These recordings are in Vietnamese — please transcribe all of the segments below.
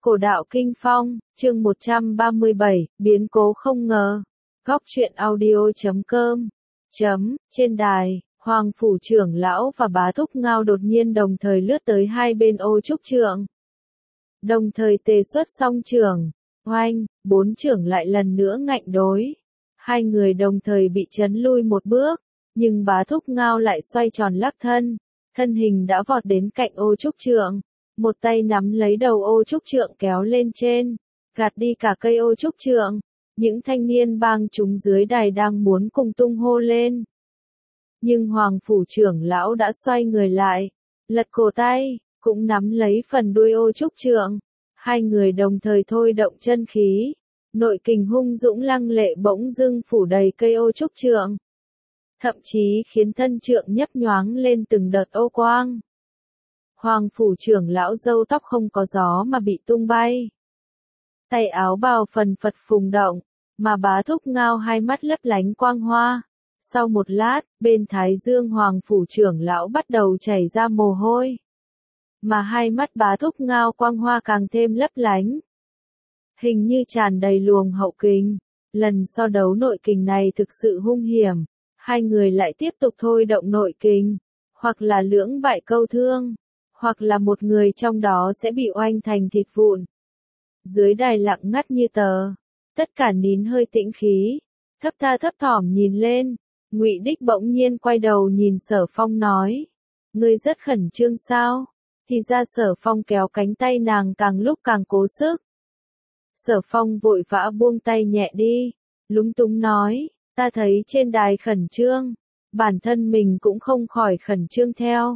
Cổ đạo Kinh Phong, chương 137, biến cố không ngờ. Góc truyện audio.com. Trên đài, Hoàng Phủ trưởng lão và Bá Thúc Ngao đột nhiên đồng thời lướt tới hai bên ô trúc trượng. Đồng thời tề xuất song trưởng, oanh, bốn trưởng lại lần nữa ngạnh đối. Hai người đồng thời bị chấn lui một bước, nhưng Bá Thúc Ngao lại xoay tròn lắc thân, thân hình đã vọt đến cạnh ô trúc trượng. Một tay nắm lấy đầu ô trúc trượng kéo lên trên, gạt đi cả cây ô trúc trượng. Những thanh niên bang chúng dưới đài đang muốn cùng tung hô lên. Nhưng Hoàng Phủ trưởng lão đã xoay người lại, lật cổ tay, cũng nắm lấy phần đuôi ô trúc trượng. Hai người đồng thời thôi động chân khí, nội kình hung dũng lăng lệ bỗng dưng phủ đầy cây ô trúc trượng. Thậm chí khiến thân trượng nhấp nhoáng lên từng đợt ô quang. Hoàng Phủ trưởng lão râu tóc không có gió mà bị tung bay. Tay áo bào phần phật phùng động, mà Bá Thúc Ngao hai mắt lấp lánh quang hoa. Sau một lát, bên thái dương Hoàng Phủ trưởng lão bắt đầu chảy ra mồ hôi. Mà hai mắt Bá Thúc Ngao quang hoa càng thêm lấp lánh. Hình như tràn đầy luồng hậu kình. Lần so đấu nội kình này thực sự hung hiểm. Hai người lại tiếp tục thôi động nội kình. Hoặc là lưỡng bại câu thương. Hoặc là một người trong đó sẽ bị oanh thành thịt vụn. Dưới đài lặng ngắt như tờ, tất cả nín hơi tĩnh khí, thấp tha thấp thỏm nhìn lên. Ngụy Đích bỗng nhiên quay đầu nhìn Sở Phong nói: "Ngươi rất khẩn trương sao?" Thì ra Sở Phong kéo cánh tay nàng càng lúc càng cố sức. Sở Phong vội vã buông tay nhẹ đi, lúng túng nói: "Ta thấy trên đài khẩn trương, bản thân mình cũng không khỏi khẩn trương theo."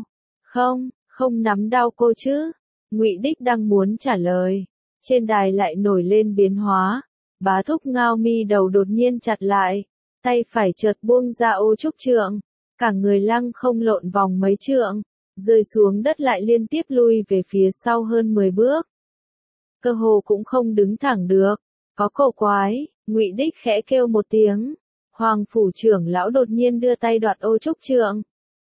Không nắm đau cô chứ?" Ngụy Đích đang muốn trả lời, trên đài lại nổi lên biến hóa. Bá Thúc Ngao mi đầu đột nhiên chặt lại, tay phải chợt buông ra ô trúc trượng, cả người lăng không lộn vòng mấy trượng, rơi xuống đất lại liên tiếp lui về phía sau hơn 10 bước. Cơ hồ cũng không đứng thẳng được, có cổ quái. Ngụy Đích khẽ kêu một tiếng, Hoàng Phủ trưởng lão đột nhiên đưa tay đoạt ô trúc trượng.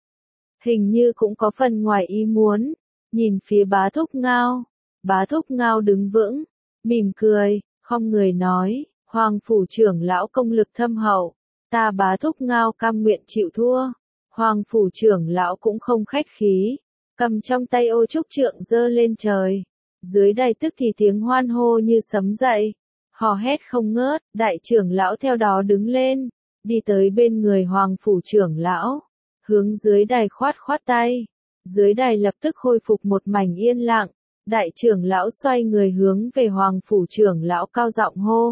Hình như cũng có phần ngoài ý muốn, nhìn phía Bá Thúc Ngao. Bá Thúc Ngao đứng vững, mỉm cười, không người nói: "Hoàng Phủ trưởng lão công lực thâm hậu, ta Bá Thúc Ngao cam nguyện chịu thua." Hoàng Phủ trưởng lão cũng không khách khí, cầm trong tay ô trúc trượng giơ lên trời. Dưới đài tức thì tiếng hoan hô như sấm dậy, hò hét không ngớt. Đại trưởng lão theo đó đứng lên, đi tới bên người Hoàng Phủ trưởng lão, hướng dưới đài khoát khoát tay. Dưới đài lập tức khôi phục một mảnh yên lặng. Đại trưởng lão xoay người hướng về Hoàng Phủ trưởng lão cao giọng hô.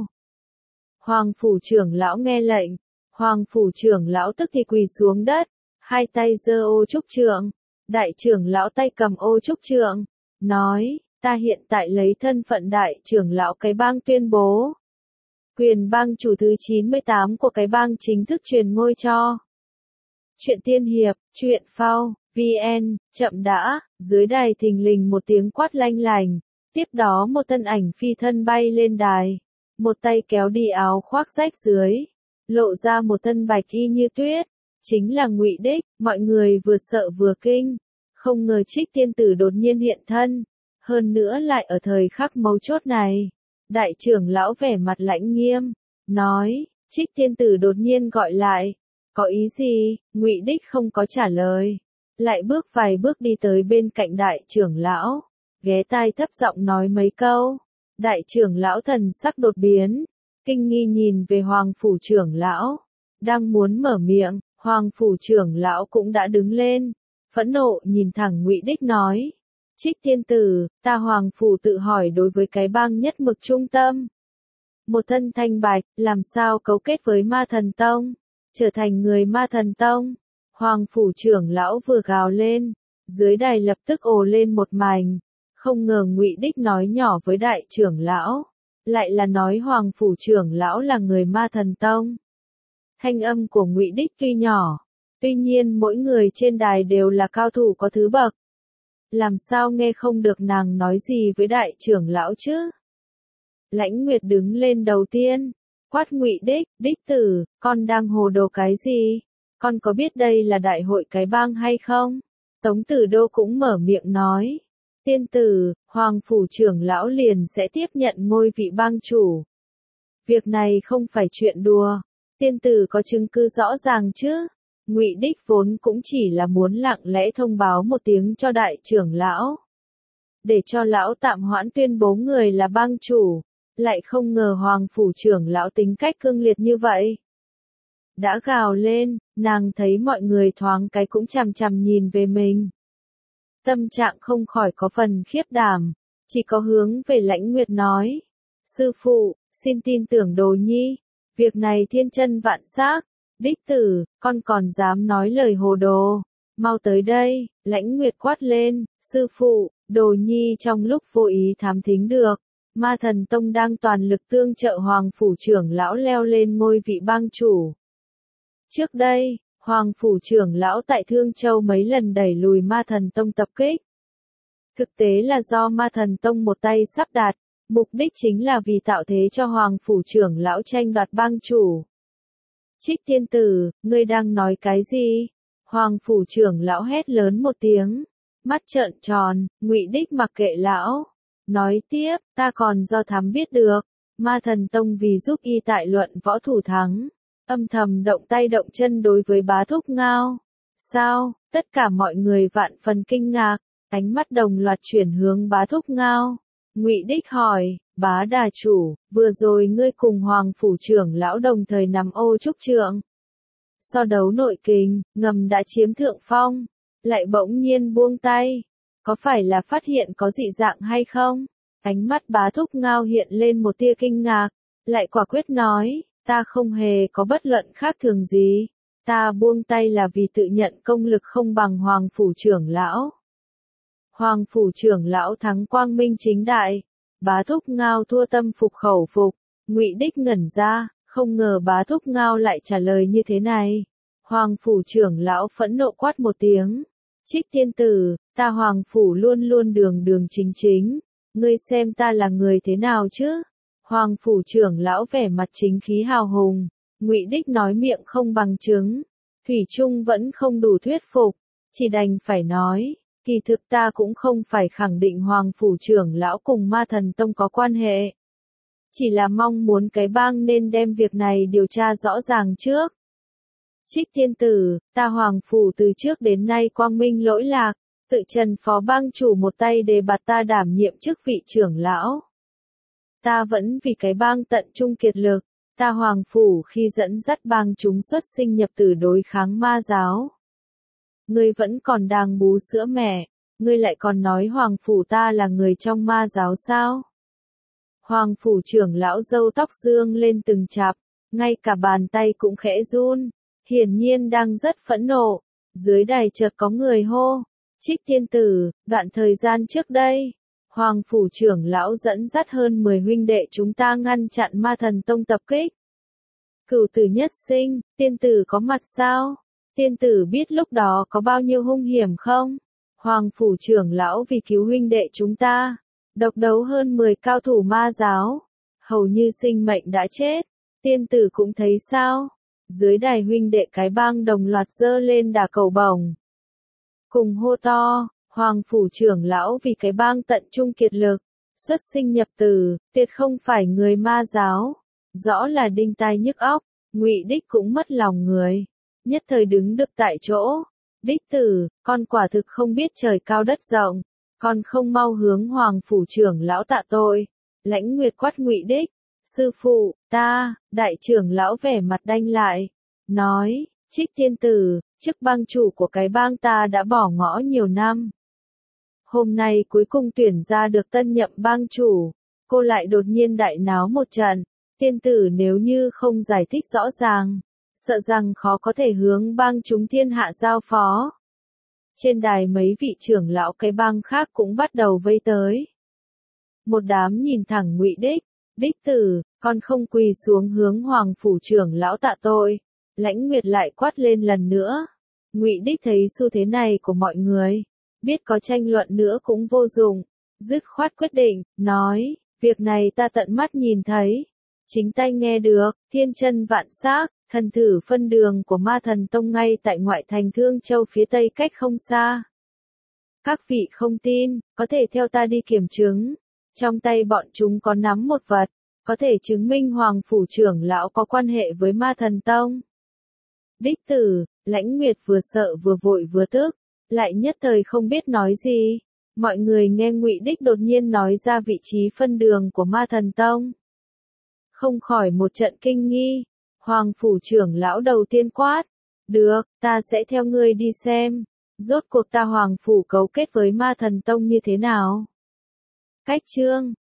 Hoàng Phủ trưởng lão nghe lệnh, Hoàng Phủ trưởng lão tức thì quỳ xuống đất, hai tay giơ ô trúc trượng. Đại trưởng lão tay cầm ô trúc trượng, nói: "Ta hiện tại lấy thân phận đại trưởng lão cái bang tuyên bố, quyền bang chủ thứ 98 của cái bang chính thức truyền ngôi cho." Truyện tiên hiệp, truyện phao, VN, chậm đã. Dưới đài thình lình một tiếng quát lanh lành, tiếp đó một thân ảnh phi thân bay lên đài, một tay kéo đi áo khoác rách dưới, lộ ra một thân bạch y như tuyết, chính là Ngụy Đích. Mọi người vừa sợ vừa kinh, không ngờ Trích tiên tử đột nhiên hiện thân, hơn nữa lại ở thời khắc mấu chốt này. Đại trưởng lão vẻ mặt lãnh nghiêm, nói: "Trích tiên tử đột nhiên gọi lại, có ý gì?" Ngụy Đích không có trả lời, lại bước vài bước đi tới bên cạnh đại trưởng lão, ghé tai thấp giọng nói mấy câu. Đại trưởng lão thần sắc đột biến, kinh nghi nhìn về Hoàng Phủ trưởng lão, đang muốn mở miệng, Hoàng Phủ trưởng lão cũng đã đứng lên, phẫn nộ nhìn thẳng Ngụy Đích nói: "Trích tiên tử, ta Hoàng Phủ tự hỏi đối với cái bang nhất mực trung tâm, một thân thanh bạch, làm sao cấu kết với Ma Thần Tông, trở thành người Ma Thần Tông?" Hoàng Phủ trưởng lão vừa gào lên, dưới đài lập tức ồ lên một mảnh. Không ngờ Ngụy Đích nói nhỏ với đại trưởng lão, lại là nói Hoàng Phủ trưởng lão là người Ma Thần Tông. Thanh âm của Ngụy Đích tuy nhỏ, tuy nhiên mỗi người trên đài đều là cao thủ có thứ bậc. Làm sao nghe không được nàng nói gì với đại trưởng lão chứ? Lãnh Nguyệt đứng lên đầu tiên, quát Ngụy Đích: "Đích tử, con đang hồ đồ cái gì? Con có biết đây là đại hội cái bang hay không?" Tống Tử Đô cũng mở miệng nói: Tiên tử, Hoàng phủ trưởng lão liền sẽ tiếp nhận ngôi vị bang chủ. Việc này không phải chuyện đùa. Tiên tử có chứng cứ rõ ràng chứ? Ngụy Đích vốn cũng chỉ là muốn lặng lẽ thông báo một tiếng cho đại trưởng lão, để cho lão tạm hoãn tuyên bố người là bang chủ, lại không ngờ Hoàng phủ trưởng lão tính cách cương liệt như vậy. Đã gào lên, nàng thấy mọi người thoáng cái cũng chằm chằm nhìn về mình. Tâm trạng không khỏi có phần khiếp đảm, chỉ có hướng về Lãnh Nguyệt nói. Sư phụ, xin tin tưởng Đồ Nhi, việc này thiên chân vạn xác, đích tử, con còn dám nói lời hồ đồ. Mau tới đây, Lãnh Nguyệt quát lên, sư phụ, Đồ Nhi trong lúc vô ý thám thính được. Ma Thần Tông đang toàn lực tương trợ Hoàng phủ trưởng lão leo lên ngôi vị bang chủ. Trước đây, Hoàng phủ trưởng lão tại Thương Châu mấy lần đẩy lùi Ma Thần Tông tập kích. Thực tế là do Ma Thần Tông một tay sắp đặt, mục đích chính là vì tạo thế cho Hoàng phủ trưởng lão tranh đoạt bang chủ. Trích tiên tử, ngươi đang nói cái gì? Hoàng phủ trưởng lão hét lớn một tiếng, mắt trợn tròn, Ngụy Đích mặc kệ lão. Nói tiếp, ta còn do thám biết được, Ma Thần Tông vì giúp y tại luận võ thủ thắng, âm thầm động tay động chân đối với Bá Thúc Ngao. Sao? Tất cả mọi người vạn phần kinh ngạc, ánh mắt đồng loạt chuyển hướng Bá Thúc Ngao. Ngụy Đích hỏi, Bá đà chủ, vừa rồi ngươi cùng Hoàng phủ trưởng lão đồng thời nằm ô trúc trượng. So đấu nội kình, ngầm đã chiếm thượng phong, lại bỗng nhiên buông tay. Có phải là phát hiện có dị dạng hay không? Ánh mắt Bá Thúc Ngao hiện lên một tia kinh ngạc, lại quả quyết nói, ta không hề có bất luận khác thường gì. Ta buông tay là vì tự nhận công lực không bằng Hoàng phủ trưởng lão. Hoàng phủ trưởng lão thắng quang minh chính đại. Bá Thúc Ngao thua tâm phục khẩu phục. Ngụy Đích ngẩn ra, không ngờ Bá Thúc Ngao lại trả lời như thế này. Hoàng phủ trưởng lão phẫn nộ quát một tiếng. Trích tiên tử, ta Hoàng phủ luôn luôn đường đường chính chính. Ngươi xem ta là người thế nào chứ? Hoàng phủ trưởng lão vẻ mặt chính khí hào hùng. Ngụy Đích nói miệng không bằng chứng. Thủy chung vẫn không đủ thuyết phục. Chỉ đành phải nói. Kỳ thực ta cũng không phải khẳng định Hoàng phủ trưởng lão cùng Ma Thần Tông có quan hệ. Chỉ là mong muốn cái bang nên đem việc này điều tra rõ ràng trước. Trích tiên tử, ta Hoàng phủ từ trước đến nay quang minh lỗi lạc, tự trần phó bang chủ một tay đề bạt ta đảm nhiệm chức vị trưởng lão. Ta vẫn vì cái bang tận trung kiệt lực, ta Hoàng phủ khi dẫn dắt bang chúng xuất sinh nhập tử đối kháng ma giáo. Ngươi vẫn còn đang bú sữa mẹ, ngươi lại còn nói Hoàng phủ ta là người trong ma giáo sao? Hoàng phủ trưởng lão râu tóc dương lên từng chạp, ngay cả bàn tay cũng khẽ run, hiển nhiên đang rất phẫn nộ. Dưới đài chợt có người hô, Trích tiên tử, đoạn thời gian trước đây, Hoàng phủ trưởng lão dẫn dắt hơn 10 huynh đệ chúng ta ngăn chặn Ma Thần Tông tập kích. Cửu tử nhất sinh, tiên tử có mặt sao? Tiên tử biết lúc đó có bao nhiêu hung hiểm không? Hoàng phủ trưởng lão vì cứu huynh đệ chúng ta, độc đấu hơn 10 cao thủ ma giáo, hầu như sinh mệnh đã chết. Tiên tử cũng thấy sao? Dưới đài huynh đệ cái bang đồng loạt giơ lên đà cầu bổng. Cùng hô to, Hoàng phủ trưởng lão vì cái bang tận trung kiệt lực, xuất sinh nhập tử, tuyệt không phải người ma giáo. Rõ là đinh tai nhức óc, Ngụy Đích cũng mất lòng người. Nhất thời đứng được tại chỗ. Đích tử, con quả thực không biết trời cao đất rộng, con không mau hướng Hoàng phủ trưởng lão tạ tội. Lãnh Nguyệt quát Ngụy Đích, sư phụ, ta, đại trưởng lão vẻ mặt đanh lại, nói, Trích tiên tử, chức bang chủ của cái bang ta đã bỏ ngỏ nhiều năm. Hôm nay cuối cùng tuyển ra được tân nhậm bang chủ, cô lại đột nhiên đại náo một trận. Tiên tử nếu như không giải thích rõ ràng, sợ rằng khó có thể hướng bang chúng thiên hạ giao phó. Trên đài mấy vị trưởng lão cái bang khác cũng bắt đầu vây tới. Một đám nhìn thẳng Ngụy Đích, Đích tử, con không quỳ xuống hướng Hoàng phủ trưởng lão tạ tội. Lãnh Nguyệt lại quát lên lần nữa. Ngụy Đích thấy xu thế này của mọi người, biết có tranh luận nữa cũng vô dụng, dứt khoát quyết định, nói, việc này ta tận mắt nhìn thấy, chính tay nghe được, thiên chân vạn xác, thần thử phân đường của Ma Thần Tông ngay tại ngoại thành Thương Châu phía tây cách không xa. Các vị không tin, có thể theo ta đi kiểm chứng. Trong tay bọn chúng có nắm một vật, có thể chứng minh Hoàng phủ trưởng lão có quan hệ với Ma Thần Tông. Đích tử, Lãnh Nguyệt vừa sợ vừa vội vừa tức, lại nhất thời không biết nói gì. Mọi người nghe Ngụy Đích đột nhiên nói ra vị trí phân đường của Ma Thần Tông, không khỏi một trận kinh nghi. Hoàng phủ trưởng lão đầu tiên quát, được, ta sẽ theo ngươi đi xem, rốt cuộc ta Hoàng phủ cấu kết với Ma Thần Tông như thế nào. Cách chương